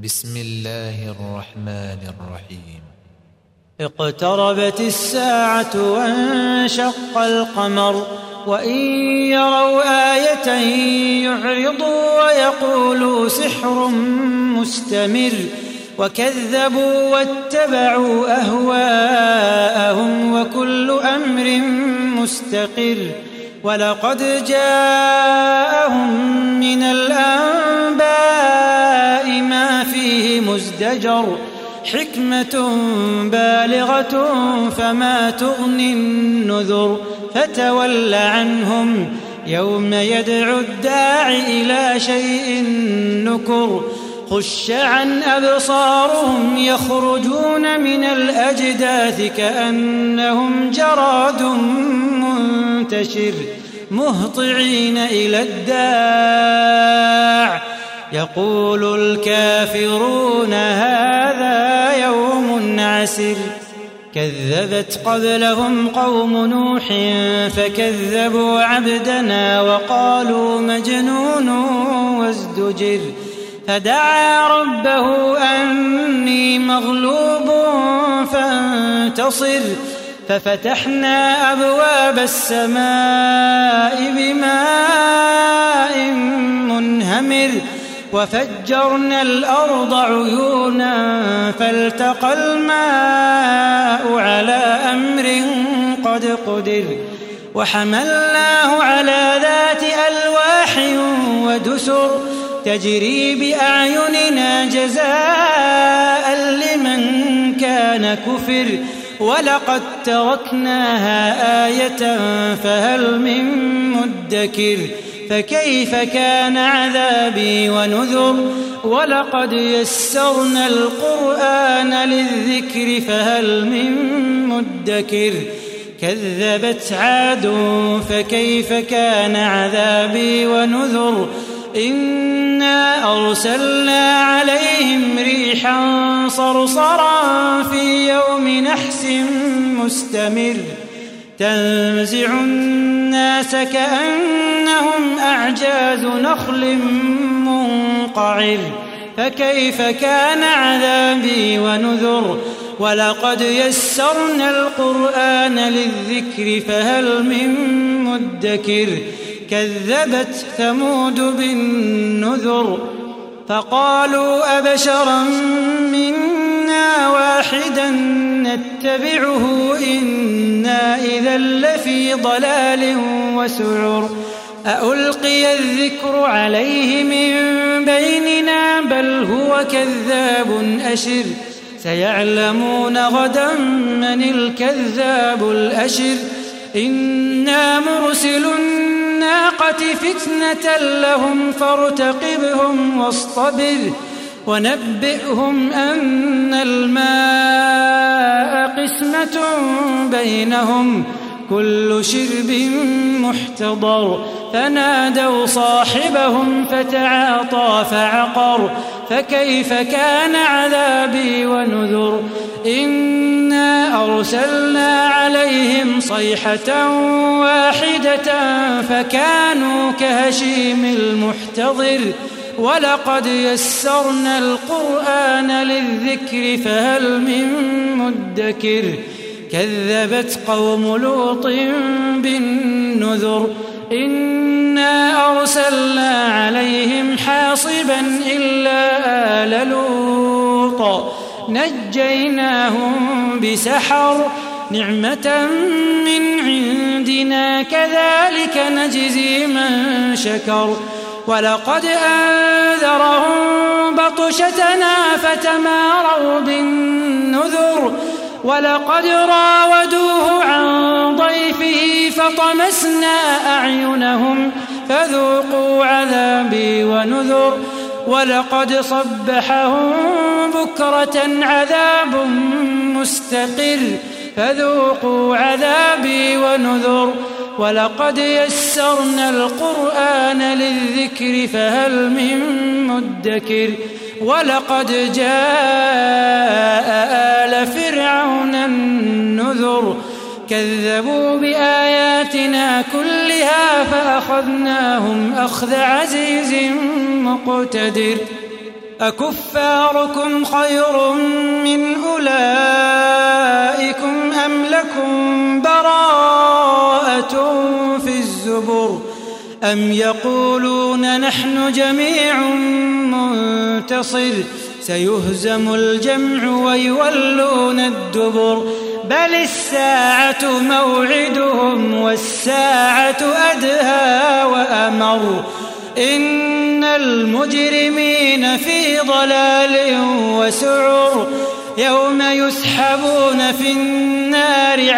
بسم الله الرحمن الرحيم. اقتربت الساعة وانشق القمر وإن يروا آية يعرضوا ويقولوا سحر مستمر وكذبوا واتبعوا أهواءهم وكل أمر مستقر ولقد جاءهم من الأنباء ما فيه مزدجر حكمة بالغة فما تغني النذر فتول عنهم يوم يدعو الداع إلى شيء نكر خش عن أبصارهم يخرجون من الأجداث كأنهم جراد منتشر مهطعين إلى الداع يقول الكافرون هذا يوم عسر كذبت قبلهم قوم نوح فكذبوا عبدنا وقالوا مجنون وازدجر فدعا ربه أني مغلوب فانتصر ففتحنا أبواب السماء بماء منهمر وفجرنا الأرض عيونا فالتقى الماء على أمر قد قدر وحملناه على ذات ألواح ودسر تجري بأعيننا جزاء لمن كان كفر ولقد تركناها آية فهل من مدكر فكيف كان عذابي ونذر ولقد يسرنا القرآن للذكر فهل من مدكر كذبت عاد فكيف كان عذابي ونذر إنا أرسلنا عليهم ريحا صرصرا في يوم نحس مستمر تنزع الناس كأنهم أعجاز نخل منقعر فكيف كان عذابي ونذر ولقد يسرنا القرآن للذكر فهل من مدكر كذبت ثمود بالنذر فقالوا أبشرا منا واحدا نتبعه إنا إذا لفي ضلال وسعر أألقي الذكر عليه من بيننا بل هو كذاب أشر سيعلمون غدا من الكذاب الأشر إنا مرسل الناقة فتنة لهم فارتقبهم واصطبر ونبئهم أن الماء قسمة بينهم كل شرب محتضر فنادوا صاحبهم فتعاطى فعقر فكيف كان عذابي ونذر إنا أرسلنا عليهم صيحة واحدة فكانوا كهشيم المحتضر ولقد يسرنا القرآن للذكر فهل من مدكر كذبت قوم لوط بالنذر إنا أرسلنا عليهم حاصبا إلا آل لوط نجيناهم بسحر نعمة من عندنا كذلك نجزي من شكر ولقد أنذرهم بطشتنا فتماروا بالنذر ولقد راودوه عن ضيفه فطمسنا أعينهم فذوقوا عذابي ونذر ولقد صبحهم بكرة عذاب مستقر فذوقوا عذابي ونذر ولقد يسرنا القرآن للذكر فهل من مدكر ولقد جاء آل فرعون النذر كذبوا بآياتنا كلها فأخذناهم أخذ عزيز مقتدر أكفاركم خير من أولئكم أم لكم براءة في الزبر أم يقولون نحن جميع منتصر سيهزم الجمع ويولون الدبر بل الساعة موعدهم والساعة أدهى وأمر إن المجرمين في ضلال وسعر يوم يسحبون في النار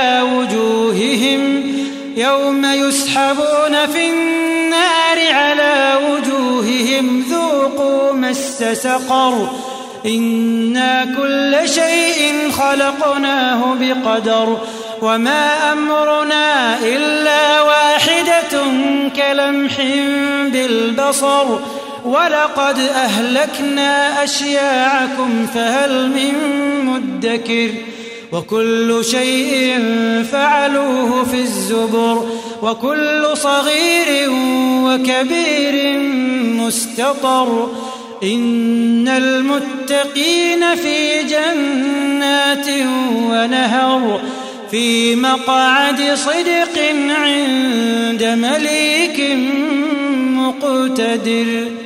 على وجوههم ذوقوا مس سقر إنا كل شيء خلقناه بقدر وما أمرنا إلا واحدة كلمح بالبصر ولقد أهلكنا أشياعكم فهل من مدكر وكل شيء فعلوه في الزبر وكل صغير وكبير مستطر إن المتقين في جنات ونهر في مقعد صدق عند مليك مقتدر.